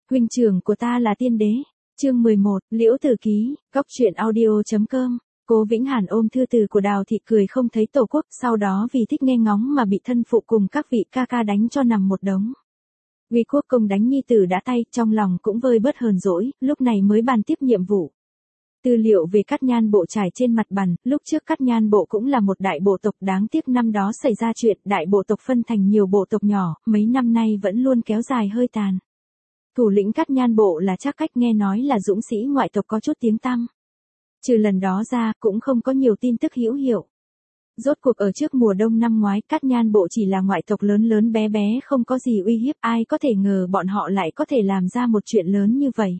Huynh trưởng của ta là tiên đế. Chương 11, Liễu Tử Ký, Góc truyện audio.com. Cố Vĩnh Hàn ôm thư từ của Đào thị cười không thấy tổ quốc, sau đó vì thích nghe ngóng mà bị thân phụ cùng các vị ca ca đánh cho nằm một đống. Uy Quốc công đánh nhi tử đã tay, trong lòng cũng vơi bớt hờn dỗi, lúc này mới bàn tiếp nhiệm vụ. Tư liệu về Cát Nhan bộ trải trên mặt bàn, lúc trước Cát Nhan bộ cũng là một đại bộ tộc, đáng tiếc năm đó xảy ra chuyện đại bộ tộc phân thành nhiều bộ tộc nhỏ, mấy năm nay vẫn luôn kéo dài hơi tàn. Thủ lĩnh Cát Nhan bộ là Trác Cách, nghe nói là dũng sĩ ngoại tộc có chút tiếng tăm. Trừ lần đó ra, cũng không có nhiều tin tức hữu hiệu. Rốt cuộc ở trước mùa đông năm ngoái, Cát Nhan bộ chỉ là ngoại tộc lớn lớn bé bé không có gì uy hiếp, ai có thể ngờ bọn họ lại có thể làm ra một chuyện lớn như vậy.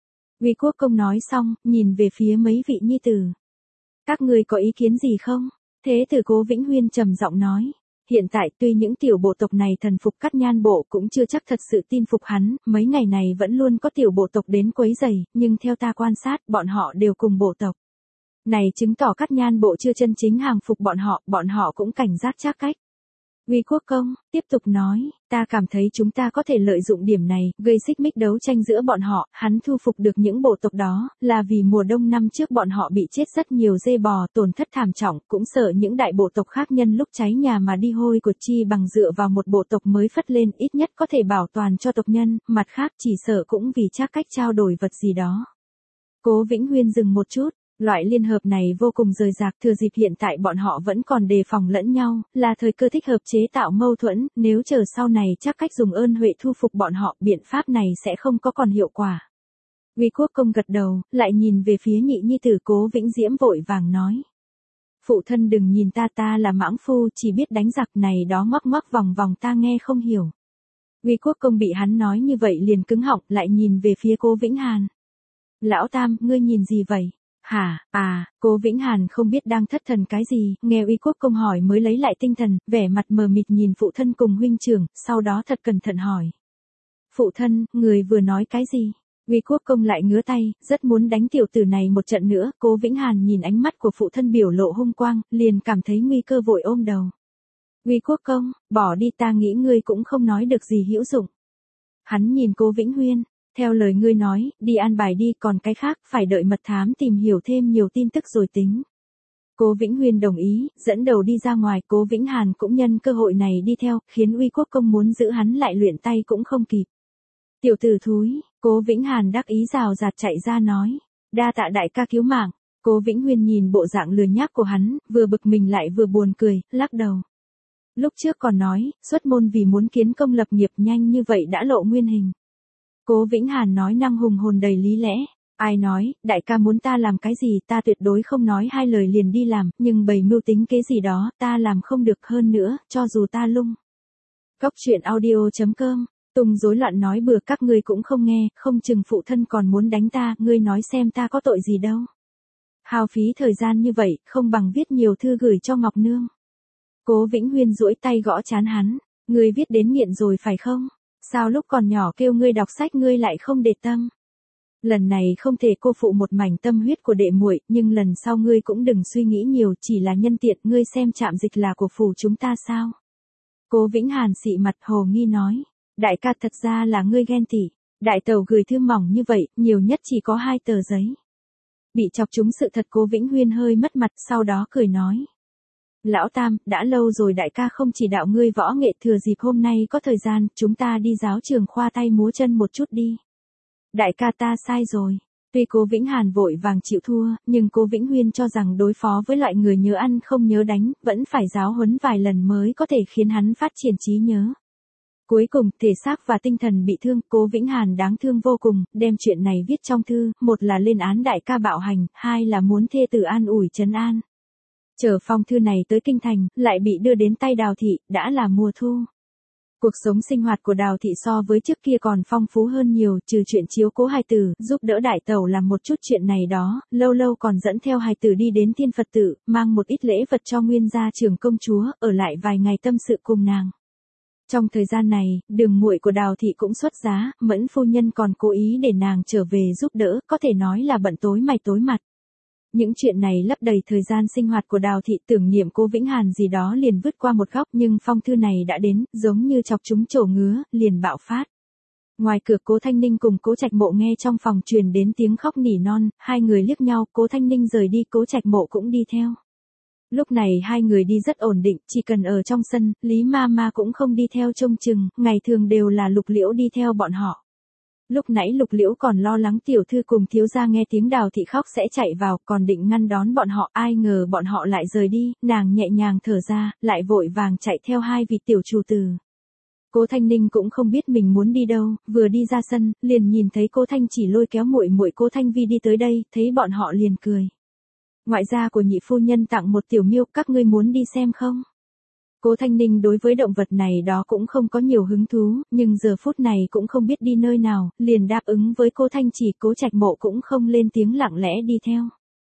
Uy Quốc công nói xong, nhìn về phía mấy vị nhi tử. Các ngươi có ý kiến gì không? Thế tử Cố Vĩnh Huyên trầm giọng nói. Hiện tại tuy những tiểu bộ tộc này thần phục Cát Nhan bộ cũng chưa chắc thật sự tin phục hắn, mấy ngày này vẫn luôn có tiểu bộ tộc đến quấy rầy, nhưng theo ta quan sát, bọn họ đều cùng bộ tộc. Này chứng tỏ Cát Nhan bộ chưa chân chính hàng phục bọn họ cũng cảnh giác Trác Cách. Uy Quốc công, tiếp tục nói, ta cảm thấy chúng ta có thể lợi dụng điểm này, gây xích mích đấu tranh giữa bọn họ, hắn thu phục được những bộ tộc đó, là vì mùa đông năm trước bọn họ bị chết rất nhiều dê bò, tổn thất thảm trọng, cũng sợ những đại bộ tộc khác nhân lúc cháy nhà mà đi hôi của chi bằng dựa vào một bộ tộc mới phất lên, ít nhất có thể bảo toàn cho tộc nhân, mặt khác chỉ sợ cũng vì Trác Cách trao đổi vật gì đó. Cố Vĩnh Huyên dừng một chút. Loại liên hợp này vô cùng rời rạc, thừa dịp hiện tại bọn họ vẫn còn đề phòng lẫn nhau, là thời cơ thích hợp chế tạo mâu thuẫn, nếu chờ sau này Trác Cách dùng ơn huệ thu phục bọn họ, biện pháp này sẽ không có còn hiệu quả. Uy Quốc công gật đầu, lại nhìn về phía nhị nhi tử Cố Vĩnh Diễm vội vàng nói. Phụ thân đừng nhìn ta là mãng phu, chỉ biết đánh giặc này đó ngoắc ngoắc vòng vòng ta nghe không hiểu. Uy Quốc công bị hắn nói như vậy liền cứng họng, lại nhìn về phía Cố Vĩnh Hàn. Lão Tam, ngươi nhìn gì vậy? Hả, Cố Vĩnh Hàn không biết đang thất thần cái gì, nghe Uy Quốc công hỏi mới lấy lại tinh thần, vẻ mặt mờ mịt nhìn phụ thân cùng huynh trưởng, sau đó thật cẩn thận hỏi. Phụ thân, người vừa nói cái gì? Uy Quốc công lại ngứa tay, rất muốn đánh tiểu tử này một trận nữa, Cố Vĩnh Hàn nhìn ánh mắt của phụ thân biểu lộ hung quang, liền cảm thấy nguy cơ vội ôm đầu. Uy Quốc công, bỏ đi, ta nghĩ ngươi cũng không nói được gì hữu dụng. Hắn nhìn Cố Vĩnh Huyên. Theo lời ngươi nói, đi an bài đi, còn cái khác, phải đợi mật thám tìm hiểu thêm nhiều tin tức rồi tính. Cố Vĩnh Huyên đồng ý, dẫn đầu đi ra ngoài, Cố Vĩnh Hàn cũng nhân cơ hội này đi theo, khiến Uy Quốc công muốn giữ hắn lại luyện tay cũng không kịp. Tiểu tử thúi, Cố Vĩnh Hàn đắc ý rào rạt chạy ra nói, đa tạ đại ca cứu mạng. Cố Vĩnh Huyên nhìn bộ dạng lười nhác của hắn, vừa bực mình lại vừa buồn cười, lắc đầu. Lúc trước còn nói, xuất môn vì muốn kiến công lập nghiệp, nhanh như vậy đã lộ nguyên hình. Cố Vĩnh Hàn nói năng hùng hồn đầy lý lẽ. Ai nói, đại ca muốn ta làm cái gì, ta tuyệt đối không nói hai lời liền đi làm, nhưng bày mưu tính kế gì đó, ta làm không được, hơn nữa, cho dù ta lung. Góc truyện audio.com, tung rối loạn nói bừa, các ngươi cũng không nghe, không chừng phụ thân còn muốn đánh ta, ngươi nói xem ta có tội gì đâu. Hao phí thời gian như vậy, không bằng viết nhiều thư gửi cho Ngọc Nương. Cố Vĩnh Huyên duỗi tay gõ trán hắn, ngươi viết đến nghiện rồi phải không? Sao lúc còn nhỏ kêu ngươi đọc sách ngươi lại không để tâm? Lần này không thể cô phụ một mảnh tâm huyết của đệ muội, nhưng lần sau ngươi cũng đừng suy nghĩ nhiều, chỉ là nhân tiện, ngươi xem Trạm Dịch là của phủ chúng ta sao? Cố Vĩnh Hàn xị mặt hồ nghi nói, đại ca thật ra là ngươi ghen tị, đại tẩu gửi thư mỏng như vậy, nhiều nhất chỉ có 2 tờ giấy. Bị chọc trúng sự thật, Cố Vĩnh Huyên hơi mất mặt, sau đó cười nói. Lão Tam, đã lâu rồi đại ca không chỉ đạo ngươi võ nghệ, thừa dịp hôm nay có thời gian, chúng ta đi giáo trường khoa tay múa chân một chút đi. Đại ca ta sai rồi. Tuy Cố Vĩnh Hàn vội vàng chịu thua, nhưng Cố Vĩnh Huyên cho rằng đối phó với loại người nhớ ăn không nhớ đánh, vẫn phải giáo huấn vài lần mới có thể khiến hắn phát triển trí nhớ. Cuối cùng, thể xác và tinh thần bị thương, Cố Vĩnh Hàn đáng thương vô cùng, đem chuyện này viết trong thư, một là lên án đại ca bạo hành, hai là muốn thê tử an ủi trấn an. Chờ phong thư này tới kinh thành, lại bị đưa đến tay Đào thị, đã là mùa thu. Cuộc sống sinh hoạt của Đào thị so với trước kia còn phong phú hơn nhiều, trừ chuyện chiếu cố hài tử, giúp đỡ đại tẩu làm một chút chuyện này đó, lâu lâu còn dẫn theo hài tử đi đến Thiên Phật tự, mang một ít lễ vật cho nguyên gia trưởng công chúa, ở lại vài ngày tâm sự cùng nàng. Trong thời gian này, Đường muội của Đào thị cũng xuất giá, Mẫn phu nhân còn cố ý để nàng trở về giúp đỡ, có thể nói là bận tối mày tối mặt. Những chuyện này lấp đầy thời gian sinh hoạt của Đào thị, tưởng niệm Cố Vĩnh Hàn gì đó liền vứt qua một góc, nhưng phong thư này đã đến, giống như chọc trúng chỗ ngứa, liền bạo phát. Ngoài cửa Cố Thanh Ninh cùng Cố Trạch Mộ nghe trong phòng truyền đến tiếng khóc nỉ non, hai người liếc nhau, Cố Thanh Ninh rời đi, Cố Trạch Mộ cũng đi theo. Lúc này hai người đi rất ổn định, chỉ cần ở trong sân, Lý Mama cũng không đi theo trông chừng, ngày thường đều là Lục Liễu đi theo bọn họ. Lúc nãy Lục Liễu còn lo lắng tiểu thư cùng thiếu gia nghe tiếng Đào thị khóc sẽ chạy vào, còn định ngăn đón bọn họ, ai ngờ bọn họ lại rời đi, nàng nhẹ nhàng thở ra, lại vội vàng chạy theo hai vị tiểu chủ tử. Cố Thanh Ninh cũng không biết mình muốn đi đâu, vừa đi ra sân, liền nhìn thấy Cố Thanh Chỉ lôi kéo muội muội Cố Thanh Vi đi tới đây, thấy bọn họ liền cười. Ngoại gia của nhị phu nhân tặng một tiểu miêu, các ngươi muốn đi xem không? Cố Thanh Ninh đối với động vật này đó cũng không có nhiều hứng thú, nhưng giờ phút này cũng không biết đi nơi nào, liền đáp ứng với Cố Thanh Chỉ, Cố Trạch Mộ cũng không lên tiếng lặng lẽ đi theo.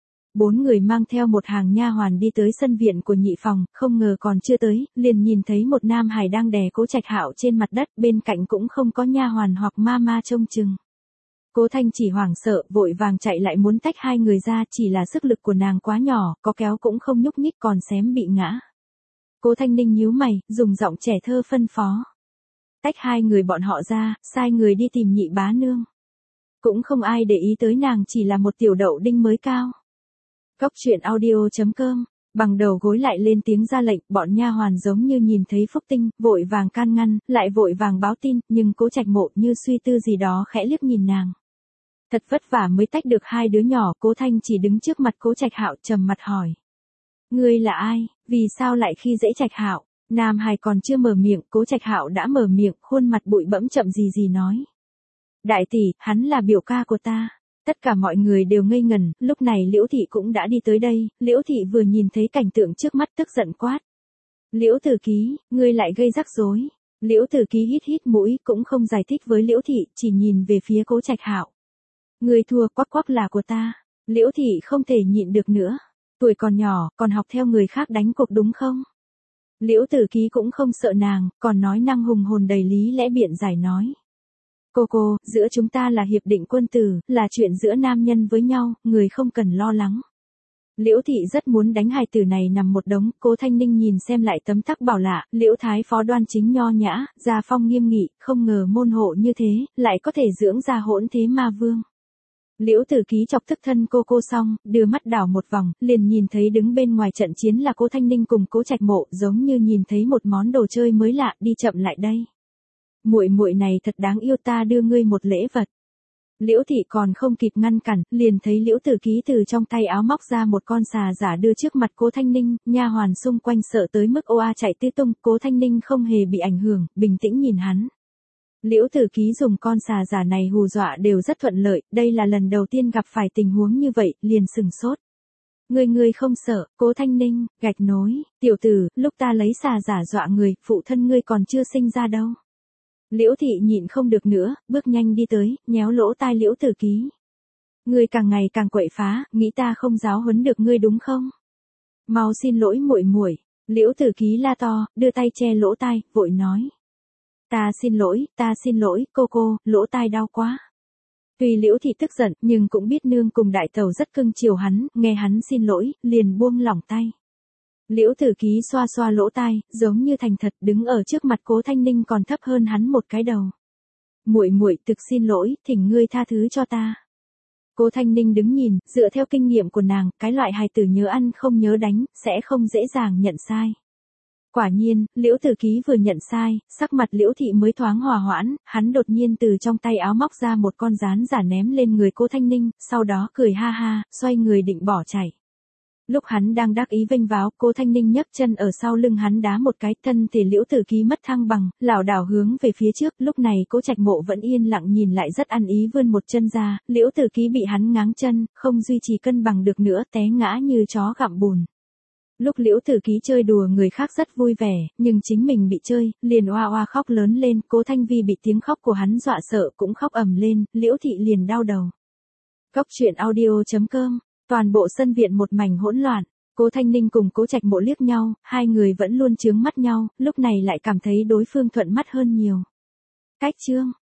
4 người mang theo một hàng nha hoàn đi tới sân viện của nhị phòng, không ngờ còn chưa tới, liền nhìn thấy một nam hài đang đè Cố Trạch Hạo trên mặt đất, bên cạnh cũng không có nha hoàn hoặc ma trông chừng. Cố Thanh Chỉ hoảng sợ, vội vàng chạy lại muốn tách hai người ra, chỉ là sức lực của nàng quá nhỏ, có kéo cũng không nhúc nhích, còn xém bị ngã. Cố Thanh Ninh nhíu mày, dùng giọng trẻ thơ phân phó. Tách hai người bọn họ ra, sai người đi tìm nhị bá nương. Cũng không ai để ý tới nàng, chỉ là một tiểu đậu đinh mới cao. Cóc truyện audio.com, bằng đầu gối lại lên tiếng ra lệnh, bọn nha hoàn giống như nhìn thấy Phúc Tinh, vội vàng can ngăn, lại vội vàng báo tin, nhưng Cố Trạch Mộ như suy tư gì đó khẽ liếc nhìn nàng. Thật vất vả mới tách được hai đứa nhỏ, Cố Thanh chỉ đứng trước mặt Cố Trạch Hạo trầm mặt hỏi. Ngươi là ai, vì sao lại khi dễ Trạch Hạo? Nam hài còn chưa mở miệng, Cố Trạch Hạo đã mở miệng, khuôn mặt bụi bẫm chậm gì nói. Đại tỷ, hắn là biểu ca của ta. Tất cả mọi người đều ngây ngẩn, lúc này Liễu Thị cũng đã đi tới đây, Liễu Thị vừa nhìn thấy cảnh tượng trước mắt tức giận quát. Liễu Tử Ký, ngươi lại gây rắc rối. Liễu Tử Ký hít mũi, cũng không giải thích với Liễu Thị, chỉ nhìn về phía Cố Trạch Hạo. Ngươi thua, quắc là của ta. Liễu Thị không thể nhịn được nữa. Tuổi còn nhỏ, còn học theo người khác đánh cuộc đúng không? Liễu Tử Ký cũng không sợ nàng, còn nói năng hùng hồn đầy lý lẽ biện giải nói. Cô, giữa chúng ta là hiệp định quân tử, là chuyện giữa nam nhân với nhau, người không cần lo lắng. Liễu Thị rất muốn đánh hài tử này nằm một đống, Cố Thanh Ninh nhìn xem lại tấm tắc bảo lạ, Liễu Thái Phó đoan chính nho nhã, gia phong nghiêm nghị, không ngờ môn hộ như thế, lại có thể dưỡng ra hỗn thế ma vương. Liễu Tử Ký chọc tức thân cô xong, đưa mắt đảo một vòng, liền nhìn thấy đứng bên ngoài trận chiến là Cố Thanh Ninh cùng Cố Trạch Mộ, giống như nhìn thấy một món đồ chơi mới lạ, đi chậm lại đây. Muội này thật đáng yêu, ta đưa ngươi một lễ vật. Liễu Thị còn không kịp ngăn cản, liền thấy Liễu Tử Ký từ trong tay áo móc ra một con xà giả đưa trước mặt Cố Thanh Ninh, nha hoàn xung quanh sợ tới mức oa chạy tứ tung, Cố Thanh Ninh không hề bị ảnh hưởng, bình tĩnh nhìn hắn. Liễu Tử Ký dùng con xà giả này hù dọa đều rất thuận lợi, đây là lần đầu tiên gặp phải tình huống như vậy, liền sừng sốt. Ngươi không sợ, Cố Thanh Ninh, gạch nối, tiểu tử, lúc ta lấy xà giả dọa người, phụ thân ngươi còn chưa sinh ra đâu. Liễu Thị nhịn không được nữa, bước nhanh đi tới, nhéo lỗ tai Liễu Tử Ký. Ngươi càng ngày càng quậy phá, nghĩ ta không giáo huấn được ngươi đúng không? Mau xin lỗi muội. Liễu Tử Ký la to, đưa tay che lỗ tai, vội nói. Ta xin lỗi, cô, lỗ tai đau quá. Tuy Liễu Thị tức giận, nhưng cũng biết nương cùng đại tẩu rất cưng chiều hắn, nghe hắn xin lỗi, liền buông lỏng tay. Liễu Tử Ký xoa lỗ tai, giống như thành thật, đứng ở trước mặt Cố Thanh Ninh còn thấp hơn hắn một cái đầu. Muội thực xin lỗi, thỉnh ngươi tha thứ cho ta. Cố Thanh Ninh đứng nhìn, dựa theo kinh nghiệm của nàng, cái loại hài tử nhớ ăn không nhớ đánh, sẽ không dễ dàng nhận sai. Quả nhiên, Liễu Tử Ký vừa nhận sai, sắc mặt Liễu Thị mới thoáng hòa hoãn, hắn đột nhiên từ trong tay áo móc ra một con rán giả ném lên người Cố Thanh Ninh, sau đó cười ha ha, xoay người định bỏ chạy. Lúc hắn đang đắc ý vênh váo, Cố Thanh Ninh nhấc chân ở sau lưng hắn đá một cái, thân thể Liễu Tử Ký mất thăng bằng, lảo đảo hướng về phía trước, lúc này Cố Trạch Mộ vẫn yên lặng nhìn lại rất ăn ý vươn một chân ra, Liễu Tử Ký bị hắn ngáng chân, không duy trì cân bằng được nữa, té ngã như chó gặm bùn. Lúc Liễu Tử Ký chơi đùa người khác rất vui vẻ, nhưng chính mình bị chơi, liền oa khóc lớn lên, Cố Thanh Vi bị tiếng khóc của hắn dọa sợ cũng khóc ầm lên, Liễu Thị liền đau đầu. Cóc truyện audio.com, toàn bộ sân viện một mảnh hỗn loạn, Cố Thanh Ninh cùng Cố Trạch Mộ liếc nhau, hai người vẫn luôn chướng mắt nhau, lúc này lại cảm thấy đối phương thuận mắt hơn nhiều. Cách chương